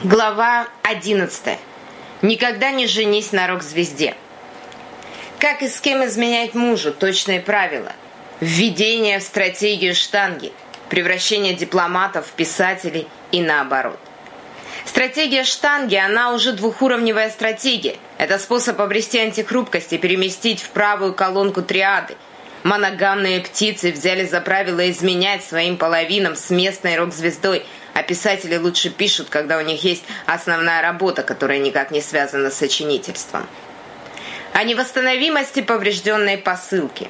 Глава 11. Никогда не женись на рок-звезде. Как и с кем изменять мужу? Точные правила. Введение в стратегию штанги. Превращение дипломатов в писателей и наоборот. Стратегия штанги, она уже двухуровневая стратегия. Это способ обрести антихрупкость и переместить в правую колонку триады. Моногамные птицы взяли за правило изменять своим половинам с местной рок-звездой, а писатели лучше пишут, когда у них есть основная работа, которая никак не связана с сочинительством. О невосстановимости поврежденной посылки.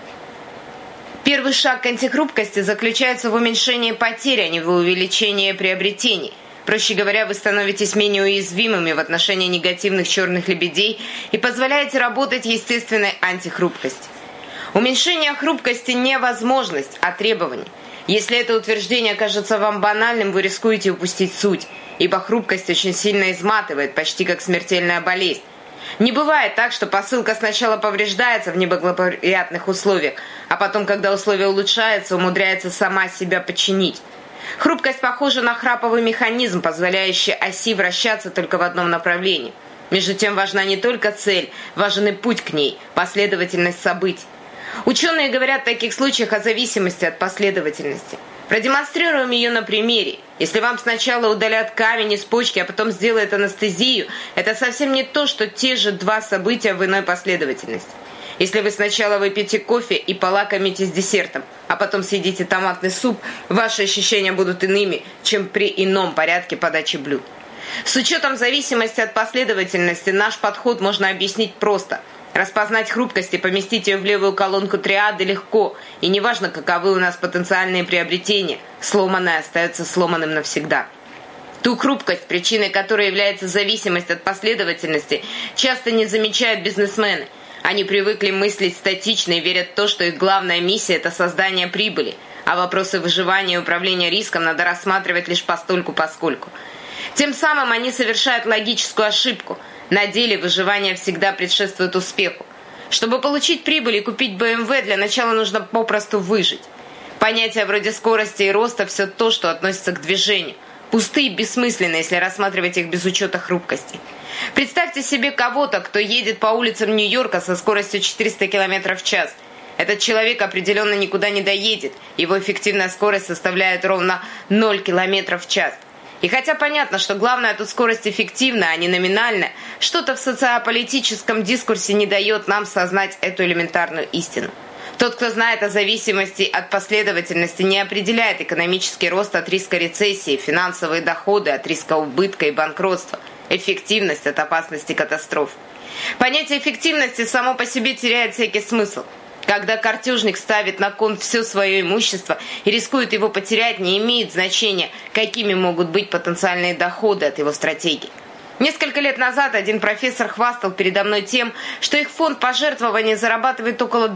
Первый шаг к антихрупкости заключается в уменьшении потерь, а не в увеличении приобретений. Проще говоря, вы становитесь менее уязвимыми в отношении негативных черных лебедей и позволяете работать естественной антихрупкости. Уменьшение хрупкости не возможность, а требование. Если это утверждение кажется вам банальным, вы рискуете упустить суть, ибо хрупкость очень сильно изматывает, почти как смертельная болезнь. Не бывает так, что посылка сначала повреждается в неблагоприятных условиях, а потом, когда условия улучшаются, умудряется сама себя починить. Хрупкость похожа на храповый механизм, позволяющий оси вращаться только в одном направлении. Между тем важна не только цель, важен и путь к ней, последовательность событий. Ученые говорят в таких случаях о зависимости от последовательности. Продемонстрируем ее на примере. Если вам сначала удалят камень из почки, а потом сделают анестезию, это совсем не то, что те же два события в иной последовательности. Если вы сначала выпьете кофе и полакомитесь десертом, а потом съедите томатный суп, ваши ощущения будут иными, чем при ином порядке подачи блюд. С учетом зависимости от последовательности наш подход можно объяснить просто. Распознать хрупкость и поместить ее в левую колонку триады легко, и неважно, каковы у нас потенциальные приобретения, сломанное остается сломанным навсегда. Ту хрупкость, причиной которой является зависимость от последовательности, часто не замечают бизнесмены. Они привыкли мыслить статично и верят в то, что их главная миссия – это создание прибыли, а вопросы выживания и управления риском надо рассматривать лишь постольку-поскольку. Тем самым они совершают логическую ошибку. На деле выживание всегда предшествует успеху. Чтобы получить прибыль и купить BMW, для начала нужно попросту выжить. Понятия вроде скорости и роста – все то, что относится к движению. Пустые и бессмысленны, если рассматривать их без учета хрупкости. Представьте себе кого-то, кто едет по улицам Нью-Йорка со скоростью 400 км в час. Этот человек определенно никуда не доедет. Его эффективная скорость составляет ровно 0 км в час. И хотя понятно, что главное тут скорость эффективная, а не номинальная, что-то в социополитическом дискурсе не дает нам сознать эту элементарную истину. Тот, кто знает о зависимости от последовательности, не определяет экономический рост от риска рецессии, финансовые доходы от риска убытка и банкротства, эффективность от опасности катастроф. Понятие эффективности само по себе теряет всякий смысл. Когда картежник ставит на кон все свое имущество и рискует его потерять, не имеет значения, какими могут быть потенциальные доходы от его стратегии. Несколько лет назад один профессор хвастал передо мной тем, что их фонд пожертвований зарабатывает около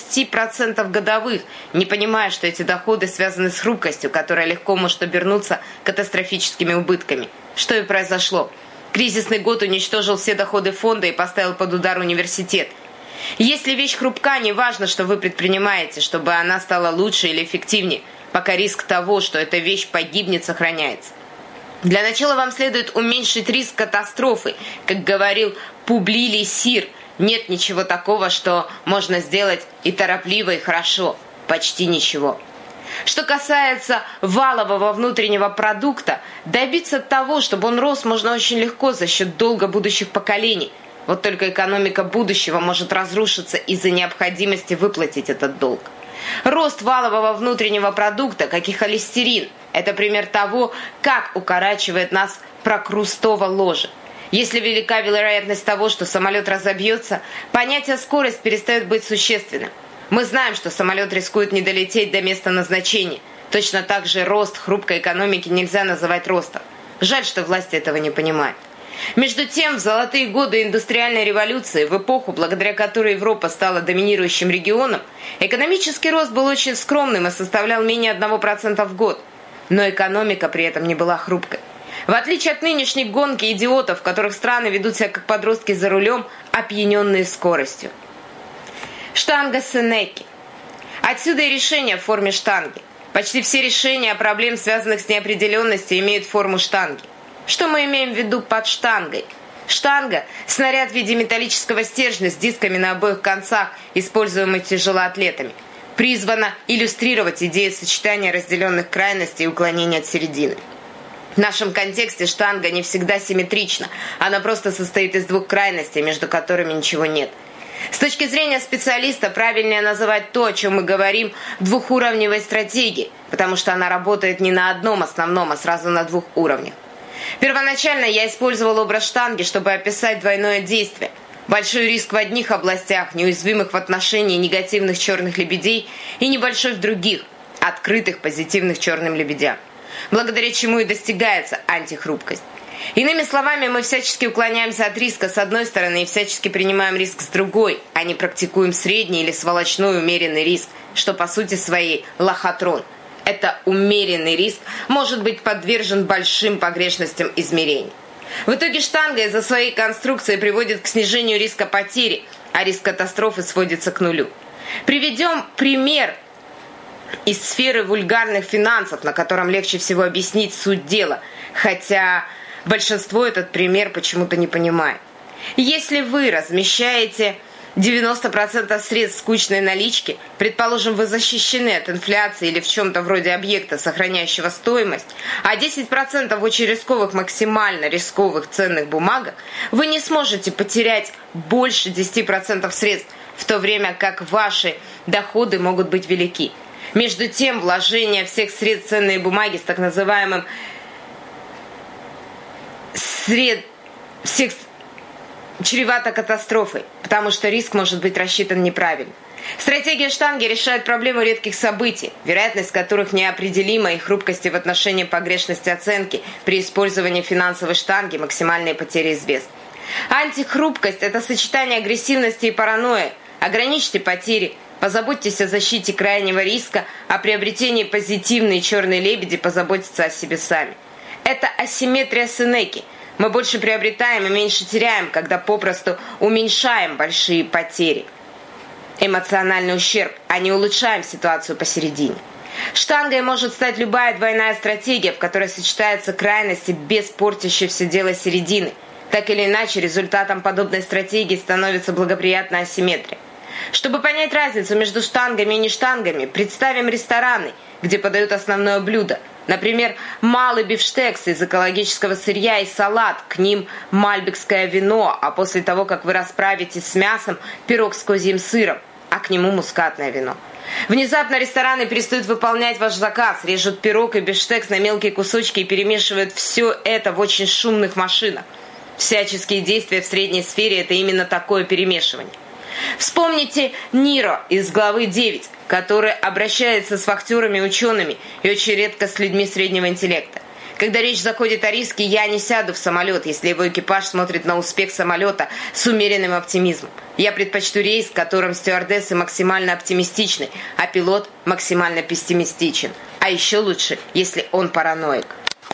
20% годовых, не понимая, что эти доходы связаны с хрупкостью, которая легко может обернуться катастрофическими убытками. Что и произошло. Кризисный год уничтожил все доходы фонда и поставил под удар университет. Если вещь хрупка, не важно, что вы предпринимаете, чтобы она стала лучше или эффективнее, пока риск того, что эта вещь погибнет, сохраняется. Для начала вам следует уменьшить риск катастрофы. Как говорил Публилий Сир, нет ничего такого, что можно сделать и торопливо, и хорошо. Почти ничего. Что касается валового внутреннего продукта, добиться того, чтобы он рос, можно очень легко за счет долга будущих поколений. Вот только экономика будущего может разрушиться из-за необходимости выплатить этот долг. Рост валового внутреннего продукта, как и холестерин, это пример того, как укорачивает нас прокрустово ложе. Если велика вероятность того, что самолет разобьется, понятие «скорость» перестает быть существенным. Мы знаем, что самолет рискует не долететь до места назначения. Точно так же рост хрупкой экономики нельзя называть ростом. Жаль, что власти этого не понимают. Между тем, в золотые годы индустриальной революции, в эпоху, благодаря которой Европа стала доминирующим регионом, экономический рост был очень скромным и составлял менее 1% в год. Но экономика при этом не была хрупкой. В отличие от нынешней гонки идиотов, в которых страны ведут себя как подростки за рулем, опьяненные скоростью. Штанга Сенеки. Отсюда и решение в форме штанги. Почти все решения проблем, связанных с неопределенностью, имеют форму штанги. Что мы имеем в виду под штангой? Штанга – снаряд в виде металлического стержня с дисками на обоих концах, используемый тяжелоатлетами. Призвана иллюстрировать идею сочетания разделенных крайностей и уклонения от середины. В нашем контексте штанга не всегда симметрична, она просто состоит из двух крайностей, между которыми ничего нет. С точки зрения специалиста правильнее называть то, о чем мы говорим, двухуровневой стратегией, потому что она работает не на одном основном, а сразу на двух уровнях. Первоначально я использовал образ штанги, чтобы описать двойное действие. Большой риск в одних областях, неуязвимых в отношении негативных черных лебедей, и небольшой в других, открытых позитивных черным лебедям, благодаря чему и достигается антихрупкость. Иными словами, мы всячески уклоняемся от риска с одной стороны и всячески принимаем риск с другой, а не практикуем средний или сволочной умеренный риск, что по сути своей лохотрон. Это умеренный риск может быть подвержен большим погрешностям измерений. В итоге штанга из-за своей конструкции приводит к снижению риска потери, а риск катастрофы сводится к нулю. Приведем пример из сферы вульгарных финансов, на котором легче всего объяснить суть дела, хотя большинство этот пример почему-то не понимает. Если вы размещаете 90% средств скучной налички, предположим, вы защищены от инфляции или в чем-то вроде объекта, сохраняющего стоимость, а 10% в очень рисковых, максимально рисковых ценных бумагах, вы не сможете потерять больше 10% средств, в то время как ваши доходы могут быть велики. Между тем, вложение всех средств в ценные бумаги с так называемым чревато катастрофой, потому что риск может быть рассчитан неправильно. Стратегия штанги решает проблему редких событий, вероятность которых неопределима, и хрупкости в отношении погрешности оценки при использовании финансовой штанги, максимальные потери известны. Антихрупкость – это сочетание агрессивности и паранойи. Ограничьте потери, позаботьтесь о защите крайнего риска, о приобретении позитивной черной лебеди, позаботиться о себе сами. Это асимметрия Сенеки. Мы больше приобретаем и меньше теряем, когда попросту уменьшаем большие потери. Эмоциональный ущерб, а не улучшаем ситуацию посередине. Штангой может стать любая двойная стратегия, в которой сочетаются крайности без портящей все дело середины. Так или иначе, результатом подобной стратегии становится благоприятная асимметрия. Чтобы понять разницу между штангами и нештангами, представим рестораны, где подают основное блюдо. Например, малый бифштекс из экологического сырья и салат, к ним мальбекское вино, а после того, как вы расправитесь с мясом, пирог с козьим сыром, а к нему мускатное вино. Внезапно рестораны перестают выполнять ваш заказ, режут пирог и бифштекс на мелкие кусочки и перемешивают все это в очень шумных машинах. Всяческие действия в средней сфере – это именно такое перемешивание. Вспомните Ниро из главы 9, который обращается с вахтерами и учеными и очень редко с людьми среднего интеллекта. Когда речь заходит о риске, я не сяду в самолет, если его экипаж смотрит на успех самолета с умеренным оптимизмом. Я предпочту рейс, в котором стюардессы максимально оптимистичны, а пилот максимально пессимистичен. А еще лучше, если он параноик.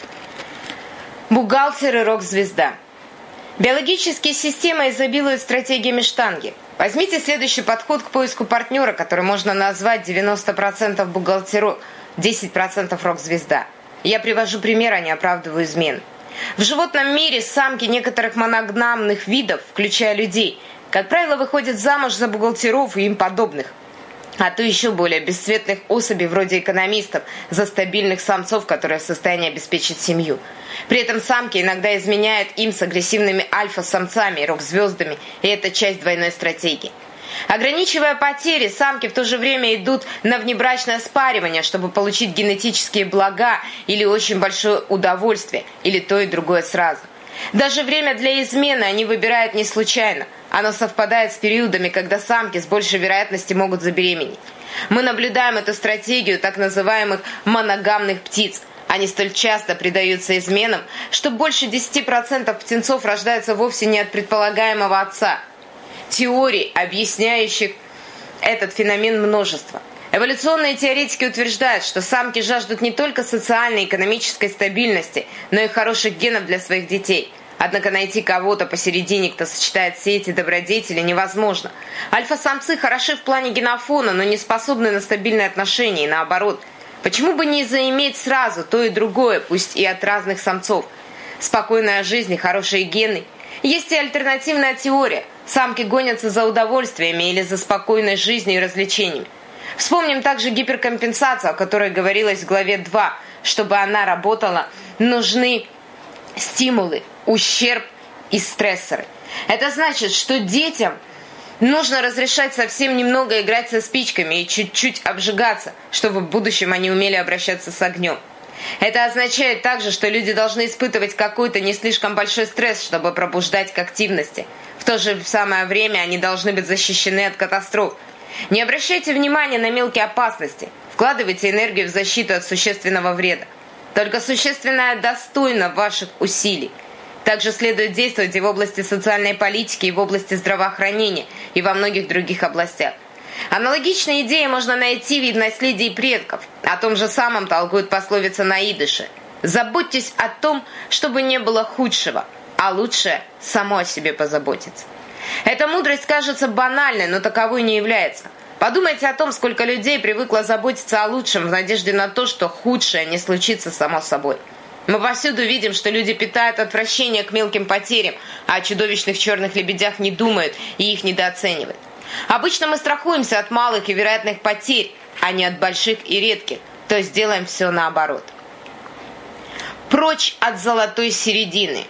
Бухгалтер и рок-звезда. Биологические системы изобилуют стратегиями штанги. Возьмите следующий подход к поиску партнера, который можно назвать 90% бухгалтеру, 10% рок-звезда. Я привожу пример, а не оправдываю измен. В животном мире самки некоторых моногамных видов, включая людей, как правило, выходят замуж за бухгалтеров и им подобных, а то еще более бесцветных особей вроде экономистов за стабильных самцов, которые в состоянии обеспечить семью. При этом самки иногда изменяют им с агрессивными альфа-самцами и рок-звездами, и это часть двойной стратегии. Ограничивая потери, самки в то же время идут на внебрачное спаривание, чтобы получить генетические блага или очень большое удовольствие, или то и другое сразу. Даже время для измены они выбирают не случайно. Оно совпадает с периодами, когда самки с большей вероятностью могут забеременеть. Мы наблюдаем эту стратегию так называемых моногамных птиц. Они столь часто предаются изменам, что больше 10% птенцов рождаются вовсе не от предполагаемого отца. Теорий, объясняющих этот феномен, множество. Эволюционные теоретики утверждают, что самки жаждут не только социальной и экономической стабильности, но и хороших генов для своих детей. Однако найти кого-то посередине, кто сочетает все эти добродетели, невозможно. Альфа-самцы хороши в плане генофона, но не способны на стабильные отношения, и наоборот. Почему бы не заиметь сразу то и другое, пусть и от разных самцов? спокойная жизнь и хорошие гены. Есть и альтернативная теория. Самки гонятся за удовольствиями или за спокойной жизнью и развлечениями. Вспомним также гиперкомпенсацию, о которой говорилось в главе 2. Чтобы она работала, нужны стимулы, ущерб и стрессоры. Это значит, что детям нужно разрешать совсем немного играть со спичками и чуть-чуть обжигаться, чтобы в будущем они умели обращаться с огнем. Это означает также, что люди должны испытывать какой-то не слишком большой стресс, чтобы пробуждать к активности. В то же самое время они должны быть защищены от катастроф. Не обращайте внимания на мелкие опасности. Вкладывайте энергию в защиту от существенного вреда. Только существенное достойно ваших усилий. Также следует действовать и в области социальной политики, и в области здравоохранения, и во многих других областях. Аналогичные идеи можно найти в наследии предков. О том же самом толкует пословица на идыше. Заботьтесь о том, чтобы не было худшего, а лучшее само о себе позаботиться. Эта мудрость кажется банальной, но таковой не является. Подумайте о том, сколько людей привыкло заботиться о лучшем в надежде на то, что худшее не случится само собой. Мы повсюду видим, что люди питают отвращение к мелким потерям, а о чудовищных черных лебедях не думают и их недооценивают. Обычно мы страхуемся от малых и вероятных потерь, а не от больших и редких, то есть делаем все наоборот. Прочь от золотой середины.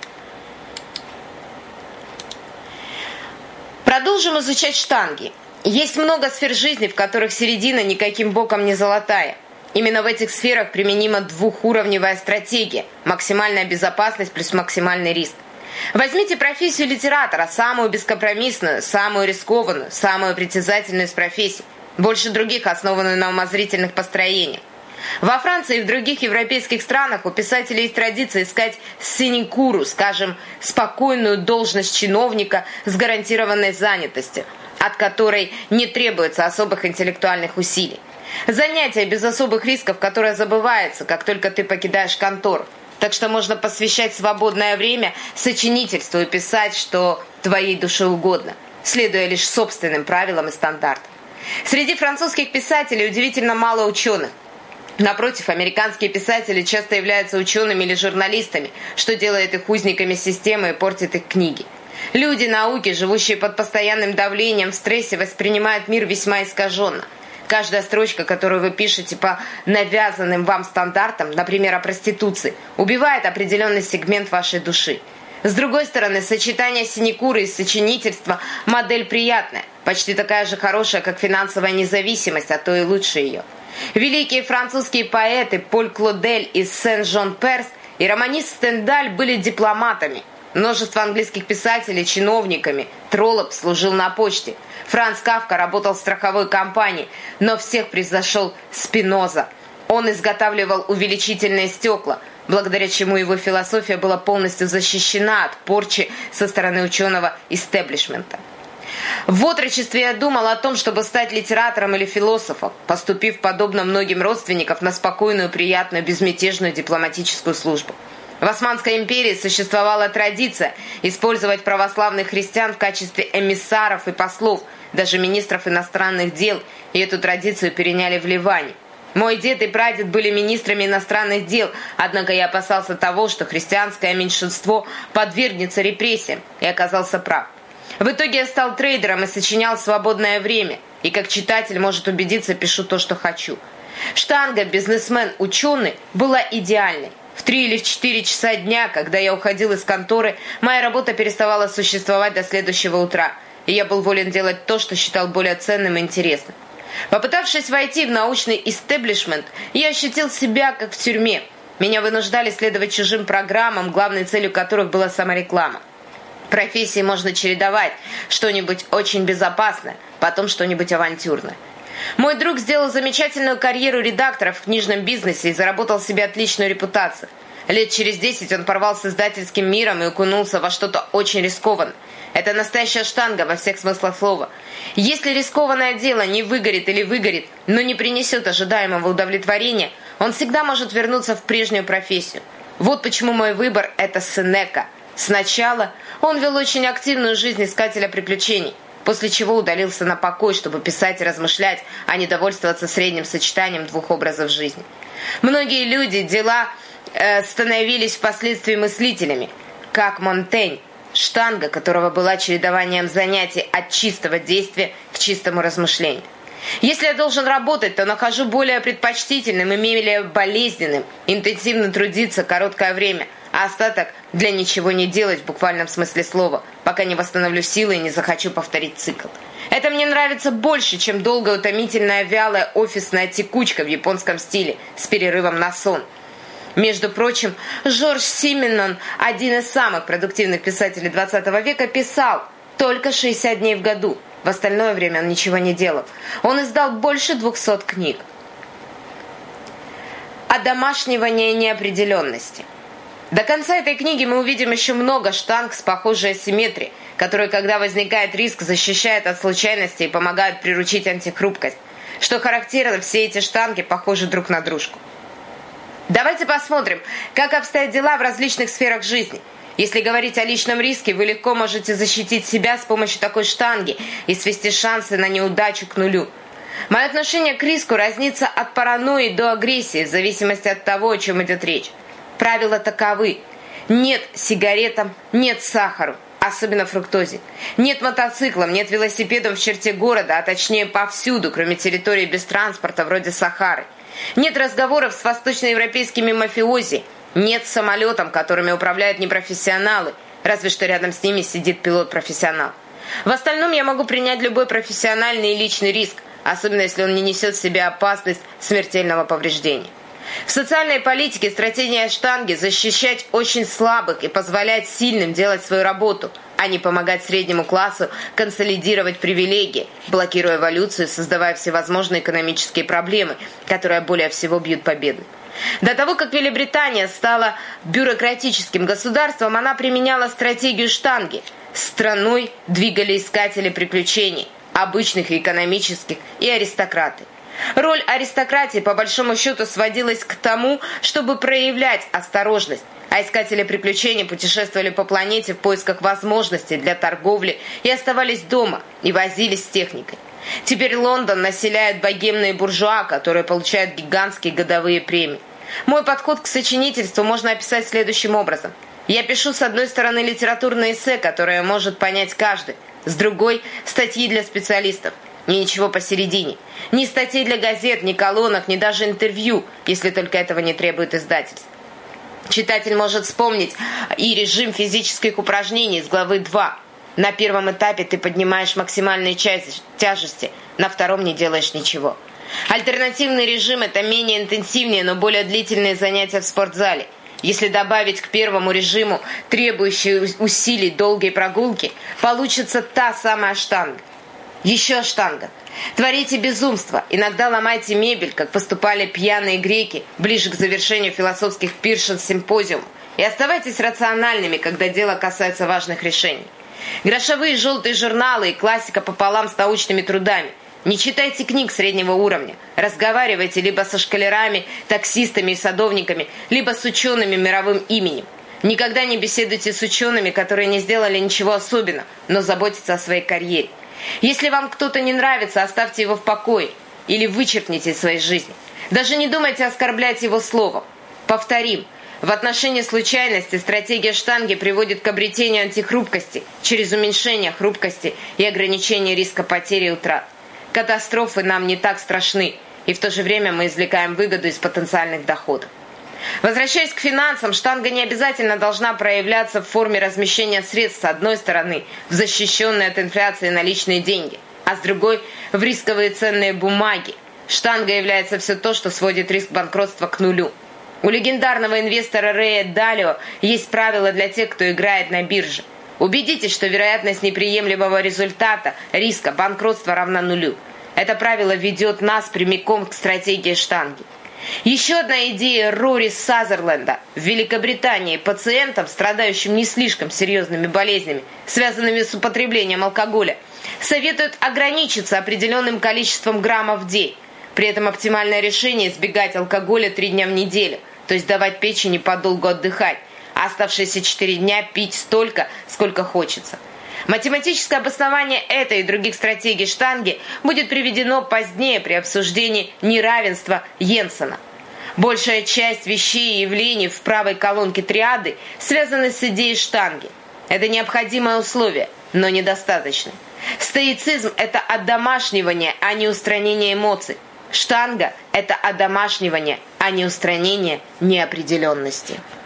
Продолжим изучать штанги. Есть много сфер жизни, в которых середина никаким боком не золотая. Именно в этих сферах применима двухуровневая стратегия – максимальная безопасность плюс максимальный риск. Возьмите профессию литератора, самую бескомпромиссную, самую рискованную, самую притязательную из профессий, больше других основанную на умозрительных построениях. Во Франции и в других европейских странах у писателей есть традиция искать синекуру, скажем, спокойную должность чиновника с гарантированной занятостью, от которой не требуется особых интеллектуальных усилий. Занятие без особых рисков, которое забывается, как только ты покидаешь контору. Так что можно посвящать свободное время сочинительству и писать, что твоей душе угодно, следуя лишь собственным правилам и стандартам. Среди французских писателей удивительно мало ученых. Напротив, американские писатели часто являются учеными или журналистами, что делает их узниками системы и портит их книги. Люди науки, живущие под постоянным давлением, в стрессе, воспринимают мир весьма искаженно. Каждая строчка, которую вы пишете по навязанным вам стандартам, например, о проституции, убивает определенный сегмент вашей души. С другой стороны, сочетание синекуры и сочинительства – модель приятная, почти такая же хорошая, как финансовая независимость, а то и лучше ее. Великие французские поэты Поль Клодель и Сен-Жон-Перс и романист Стендаль были дипломатами. Множество английских писателей – чиновниками. Троллоп служил на почте. Франц Кафка работал в страховой компании, но всех превзошел Спиноза. Он изготавливал увеличительные стекла, благодаря чему его философия была полностью защищена от порчи со стороны ученого истеблишмента. В отрочестве я думал о том, чтобы стать литератором или философом, поступив подобно многим родственникам на спокойную, приятную, безмятежную дипломатическую службу. В Османской империи существовала традиция использовать православных христиан в качестве эмиссаров и послов, даже министров иностранных дел, и эту традицию переняли в Ливане. Мой дед и прадед были министрами иностранных дел, однако я опасался того, что христианское меньшинство подвергнется репрессиям, и оказался прав. В итоге я стал трейдером и сочинял в свободное время, и как читатель может убедиться, пишу то, что хочу. Штанга «Бизнесмен, ученый» была идеальной. В 3 или 4 часа дня, когда я уходил из конторы, моя работа переставала существовать до следующего утра, и я был волен делать то, что считал более ценным и интересным. Попытавшись войти в научный истеблишмент, я ощутил себя как в тюрьме. Меня вынуждали следовать чужим программам, главной целью которых была самореклама. Профессии можно чередовать: что-нибудь очень безопасное, потом что-нибудь авантюрное. Мой друг сделал замечательную карьеру редактора в книжном бизнесе и заработал себе отличную репутацию. Лет через 10 он порвал с издательским миром и окунулся во что-то очень рискованное. Это настоящая штанга во всех смыслах слова. Если рискованное дело не выгорит или выгорит, но не принесет ожидаемого удовлетворения, он всегда может вернуться в прежнюю профессию. Вот почему мой выбор – это Сенека. Сначала он вел очень активную жизнь искателя приключений, после чего удалился на покой, чтобы писать и размышлять, а не довольствоваться средним сочетанием двух образов жизни. Многие люди, дела становились впоследствии мыслителями, как Монтень, штанга которого была чередованием занятий от чистого действия к чистому размышлению. Если я должен работать, то нахожу более предпочтительным и менее болезненным интенсивно трудиться короткое время, а остаток для ничего не делать в буквальном смысле слова, пока не восстановлю силы и не захочу повторить цикл. Это мне нравится больше, чем долгая, утомительная, вялая офисная текучка в японском стиле с перерывом на сон. Между прочим, Жорж Сименон, один из самых продуктивных писателей 20 века, писал только 60 дней в году. В остальное время он ничего не делал. Он издал больше 200 книг. Одомашнивание неопределенности. До конца этой книги мы увидим еще много штанг с похожей асимметрией, которые, когда возникает риск, защищают от случайностей и помогают приручить антихрупкость. Что характерно, все эти штанги похожи друг на дружку. Давайте посмотрим, как обстоят дела в различных сферах жизни. Если говорить о личном риске, вы легко можете защитить себя с помощью такой штанги и свести шансы на неудачу к нулю. Мое отношение к риску разнится от паранойи до агрессии, в зависимости от того, о чем идет речь. Правила таковы. Нет сигаретам, нет сахару, особенно фруктозе. Нет мотоциклам, нет велосипедам в черте города, а точнее повсюду, кроме территории без транспорта, вроде Сахары. Нет разговоров с восточноевропейскими мафиози. Нет самолетам, которыми управляют непрофессионалы, разве что рядом с ними сидит пилот-профессионал. В остальном я могу принять любой профессиональный и личный риск, особенно если он не несет в себе опасность смертельного повреждения. В социальной политике стратегия штанги – защищать очень слабых и позволять сильным делать свою работу, а не помогать среднему классу консолидировать привилегии, блокируя эволюцию, создавая всевозможные экономические проблемы, которые более всего бьют по бедным. До того, как Великобритания стала бюрократическим государством, она применяла стратегию штанги. Страной двигали искатели приключений, обычных и экономических, и аристократы. Роль аристократии, по большому счету, сводилась к тому, чтобы проявлять осторожность, а искатели приключений путешествовали по планете в поисках возможностей для торговли и оставались дома, и возились с техникой. Теперь Лондон населяют богемные буржуа, которые получают гигантские годовые премии. Мой подход к сочинительству можно описать следующим образом. Я пишу, с одной стороны, литературное эссе, которое может понять каждый, с другой – статьи для специалистов. И ничего посередине. Ни статей для газет, ни колонок, ни даже интервью, если только этого не требует издательство. Читатель может вспомнить и режим физических упражнений из главы 2. На первом этапе ты поднимаешь максимальные тяжести, на втором не делаешь ничего. Альтернативный режим – это менее интенсивные, но более длительные занятия в спортзале. Если добавить к первому режиму требующие усилий долгие прогулки, получится та самая штанга. Еще штанга. Творите безумство, иногда ломайте мебель, как поступали пьяные греки ближе к завершению философских пиршеств симпозиума, и оставайтесь рациональными, когда дело касается важных решений. Грошовые желтые журналы и классика пополам с научными трудами. Не читайте книг среднего уровня. Разговаривайте либо со школярами, таксистами и садовниками, либо с учеными мировым именем. Никогда не беседуйте с учеными, которые не сделали ничего особенного, но заботятся о своей карьере. Если вам кто-то не нравится, оставьте его в покое или вычеркните из своей жизни. Даже не думайте оскорблять его словом. Повторим. В отношении случайности стратегия штанги приводит к обретению антихрупкости через уменьшение хрупкости и ограничение риска потери и утрат. Катастрофы нам не так страшны, и в то же время мы извлекаем выгоду из потенциальных доходов. Возвращаясь к финансам, штанга не обязательно должна проявляться в форме размещения средств с одной стороны в защищенные от инфляции наличные деньги, а с другой в рисковые ценные бумаги. Штанга является все то, что сводит риск банкротства к нулю. У легендарного инвестора Рэя Далио есть правило для тех, кто играет на бирже. Убедитесь, что вероятность неприемлемого результата, риска, банкротства равна нулю. Это правило ведет нас прямиком к стратегии штанги. Еще одна идея Рори Сазерленда. В Великобритании пациентам, страдающим не слишком серьезными болезнями, связанными с употреблением алкоголя, советуют ограничиться определенным количеством граммов в день. При этом оптимальное решение – избегать алкоголя 3 дня в неделю, то есть давать печени подолгу отдыхать, а оставшиеся 4 дня пить столько, сколько хочется. Математическое обоснование этой и других стратегий штанги будет приведено позднее при обсуждении неравенства Йенсена. Большая часть вещей и явлений в правой колонке триады связаны с идеей штанги. Это необходимое условие, но недостаточно. Стоицизм – это одомашнивание, а не устранение эмоций. Штанга – это одомашнивание, а не устранение неопределенности.